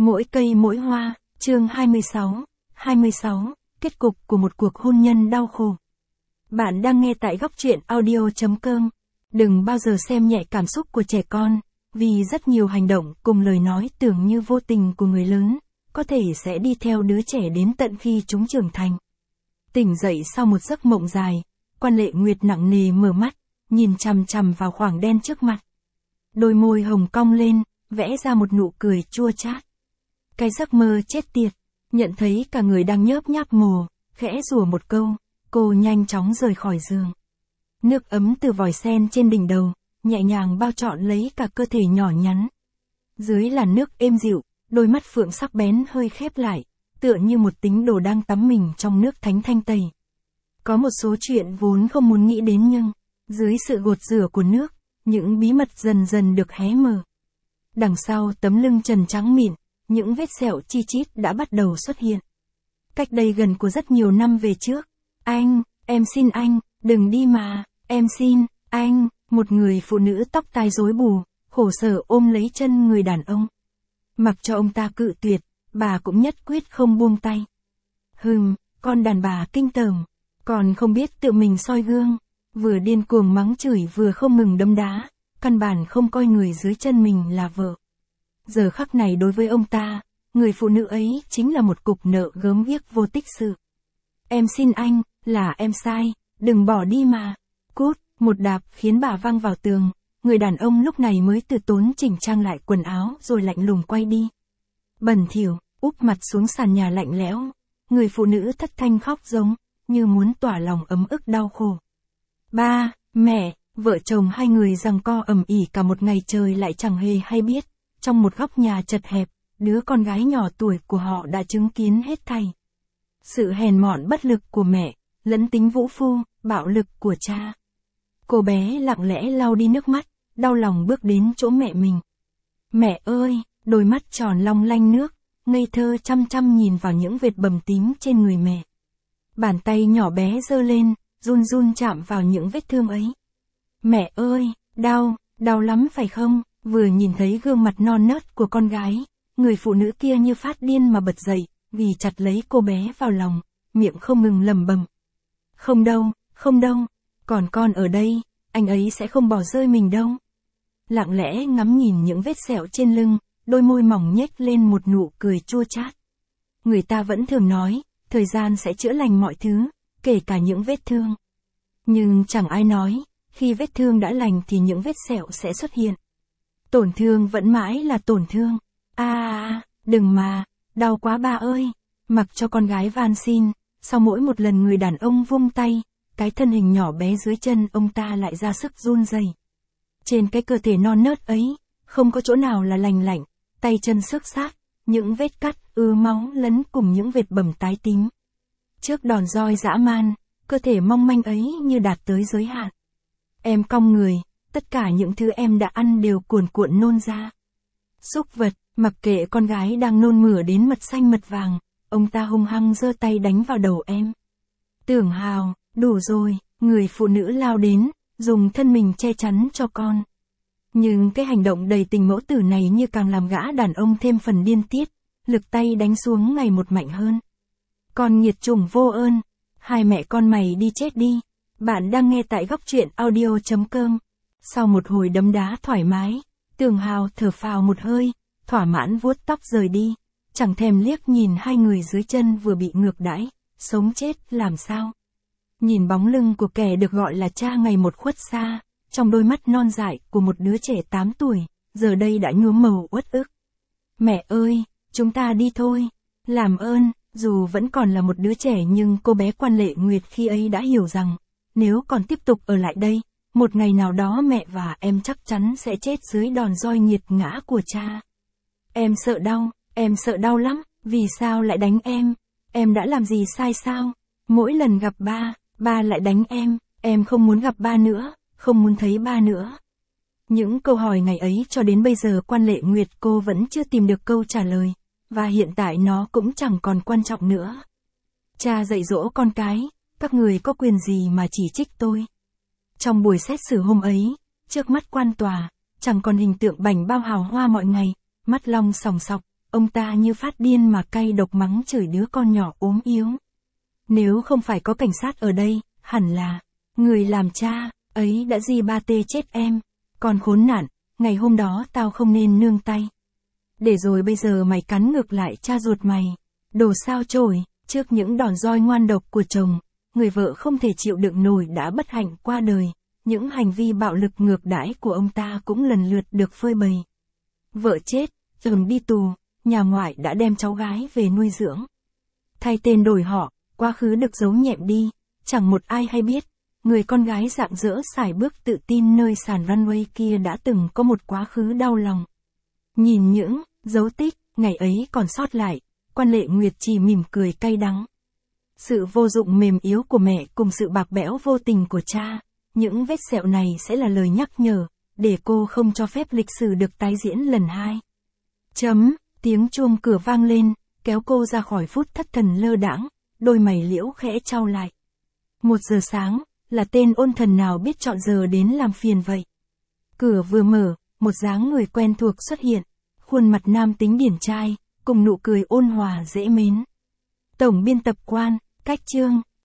Mỗi cây mỗi hoa, chương 26, kết cục của một cuộc hôn nhân đau khổ. Bạn đang nghe tại góc truyện audio.com. Đừng bao giờ xem nhẹ cảm xúc của trẻ con, vì rất nhiều hành động cùng lời nói tưởng như vô tình của người lớn, có thể sẽ đi theo đứa trẻ đến tận khi chúng trưởng thành. Tỉnh dậy sau một giấc mộng dài, Quan Lệ Nguyệt nặng nề mở mắt, nhìn chằm chằm vào khoảng đen trước mặt. Đôi môi hồng cong lên, vẽ ra một nụ cười chua chát. Cái giấc mơ chết tiệt, nhận thấy cả người đang nhớp nháp mồ, khẽ rủa một câu, cô nhanh chóng rời khỏi giường. Nước ấm từ vòi sen trên đỉnh đầu, nhẹ nhàng bao trọn lấy cả cơ thể nhỏ nhắn. Dưới làn nước êm dịu, đôi mắt phượng sắc bén hơi khép lại, tựa như một tín đồ đang tắm mình trong nước thánh thanh tẩy. Có một số chuyện vốn không muốn nghĩ đến nhưng, dưới sự gột rửa của nước, những bí mật dần dần được hé mở. Đằng sau tấm lưng trần trắng mịn, những vết sẹo chi chít đã bắt đầu xuất hiện. Cách đây gần của rất nhiều năm về trước. Em xin anh, đừng đi mà, em xin, anh, một người phụ nữ tóc tai rối bù, khổ sở ôm lấy chân người đàn ông. Mặc cho ông ta cự tuyệt, bà cũng nhất quyết không buông tay. Con đàn bà kinh tởm, còn không biết tự mình soi gương, vừa điên cuồng mắng chửi vừa không ngừng đấm đá, căn bản không coi người dưới chân mình là vợ. Giờ khắc này đối với ông ta, người phụ nữ ấy chính là một cục nợ gớm ghiếc vô tích sự. Em xin anh, là em sai, đừng bỏ đi mà. Cút, một đạp khiến bà văng vào tường, người đàn ông lúc này mới từ tốn chỉnh trang lại quần áo rồi lạnh lùng quay đi. Bẩn thỉu, úp mặt xuống sàn nhà lạnh lẽo, người phụ nữ thất thanh khóc giống, như muốn tỏa lòng ấm ức đau khổ. Ba, mẹ, vợ chồng hai người giằng co ầm ĩ cả một ngày trời lại chẳng hề hay biết. Trong một góc nhà chật hẹp, đứa con gái nhỏ tuổi của họ đã chứng kiến hết thảy. Sự hèn mọn bất lực của mẹ, lẫn tính vũ phu, bạo lực của cha. Cô bé lặng lẽ lau đi nước mắt, đau lòng bước đến chỗ mẹ mình. Mẹ ơi, đôi mắt tròn long lanh nước, ngây thơ chăm chăm nhìn vào những vệt bầm tím trên người mẹ. Bàn tay nhỏ bé giơ lên, run run chạm vào những vết thương ấy. Mẹ ơi, đau lắm phải không? Vừa nhìn thấy gương mặt non nớt của con gái, người phụ nữ kia như phát điên mà bật dậy, vì chặt lấy cô bé vào lòng, miệng không ngừng lẩm bẩm. Không đâu, còn con ở đây, anh ấy sẽ không bỏ rơi mình đâu. Lặng lẽ ngắm nhìn những vết sẹo trên lưng, đôi môi mỏng nhếch lên một nụ cười chua chát. Người ta vẫn thường nói, thời gian sẽ chữa lành mọi thứ, kể cả những vết thương. Nhưng chẳng ai nói, khi vết thương đã lành thì những vết sẹo sẽ xuất hiện. Tổn thương vẫn mãi là tổn thương. Đừng mà, đau quá ba ơi. Mặc cho con gái van xin, sau mỗi một lần người đàn ông vung tay, cái thân hình nhỏ bé dưới chân ông ta lại ra sức run rẩy. Trên cái cơ thể non nớt ấy, không có chỗ nào là lành lạnh, tay chân xước xát, những vết cắt, máu lẫn cùng những vệt bầm tái tím. Trước đòn roi dã man, cơ thể mong manh ấy như đạt tới giới hạn. Em cong người. Tất cả những thứ em đã ăn đều cuồn cuộn nôn ra. Súc vật, mặc kệ con gái đang nôn mửa đến mật xanh mật vàng, ông ta hung hăng giơ tay đánh vào đầu em. Tưởng Hào, đủ rồi, người phụ nữ lao đến, dùng thân mình che chắn cho con. Nhưng cái hành động đầy tình mẫu tử này như càng làm gã đàn ông thêm phần điên tiết, lực tay đánh xuống ngày một mạnh hơn. Con nghiệt chủng vô ơn, hai mẹ con mày đi chết đi. Bạn đang nghe tại góc truyện audio.com. Sau một hồi đấm đá thoải mái, Tưởng Hào thở phào một hơi, thỏa mãn vuốt tóc rời đi, chẳng thèm liếc nhìn hai người dưới chân vừa bị ngược đãi, sống chết làm sao. Nhìn bóng lưng của kẻ được gọi là cha ngày một khuất xa, trong đôi mắt non dại của một đứa trẻ 8 tuổi, giờ đây đã nhuốm màu uất ức. Mẹ ơi, chúng ta đi thôi, làm ơn. Dù vẫn còn là một đứa trẻ nhưng cô bé Quan Lệ Nguyệt khi ấy đã hiểu rằng, nếu còn tiếp tục ở lại đây, một ngày nào đó mẹ và em chắc chắn sẽ chết dưới đòn roi nghiệt ngã của cha. Em sợ đau lắm, vì sao lại đánh em đã làm gì sai sao? Mỗi lần gặp ba lại đánh em không muốn gặp ba nữa, không muốn thấy ba nữa. Những câu hỏi ngày ấy cho đến bây giờ Quan Lệ Nguyệt cô vẫn chưa tìm được câu trả lời, và hiện tại nó cũng chẳng còn quan trọng nữa. Cha dạy dỗ con cái, các người có quyền gì mà chỉ trích tôi? Trong buổi xét xử hôm ấy, trước mắt quan tòa, chẳng còn hình tượng bảnh bao hào hoa mọi ngày, mắt long sòng sọc, ông ta như phát điên mà cay độc mắng chửi đứa con nhỏ ốm yếu. Nếu không phải có cảnh sát ở đây, hẳn là, người làm cha, ấy đã di ba tê chết em. Còn khốn nạn, ngày hôm đó tao không nên nương tay. Để rồi bây giờ mày cắn ngược lại cha ruột mày. Đồ sao chổi, trước những đòn roi ngoan độc của chồng, người vợ không thể chịu đựng nổi đã bất hạnh qua đời. Những hành vi bạo lực ngược đãi của ông ta cũng lần lượt được phơi bày. Vợ chết, chồng đi tù, nhà ngoại đã đem cháu gái về nuôi dưỡng. Thay tên đổi họ, quá khứ được giấu nhẹm đi, chẳng một ai hay biết. Người con gái rạng rỡ sải bước tự tin nơi sàn runway kia đã từng có một quá khứ đau lòng. Nhìn những dấu tích, ngày ấy còn sót lại, Quan Lệ Nguyệt chỉ mỉm cười cay đắng. Sự vô dụng mềm yếu của mẹ cùng sự bạc bẽo vô tình của cha, những vết sẹo này sẽ là lời nhắc nhở, để cô không cho phép lịch sử được tái diễn lần hai. Tiếng chuông cửa vang lên, kéo cô ra khỏi phút thất thần lơ đãng, đôi mày liễu khẽ chau lại. 1 giờ sáng, là tên ôn thần nào biết chọn giờ đến làm phiền vậy? Cửa vừa mở, một dáng người quen thuộc xuất hiện, khuôn mặt nam tính điển trai, cùng nụ cười ôn hòa dễ mến. Tổng biên tập Quan, Cách Chương.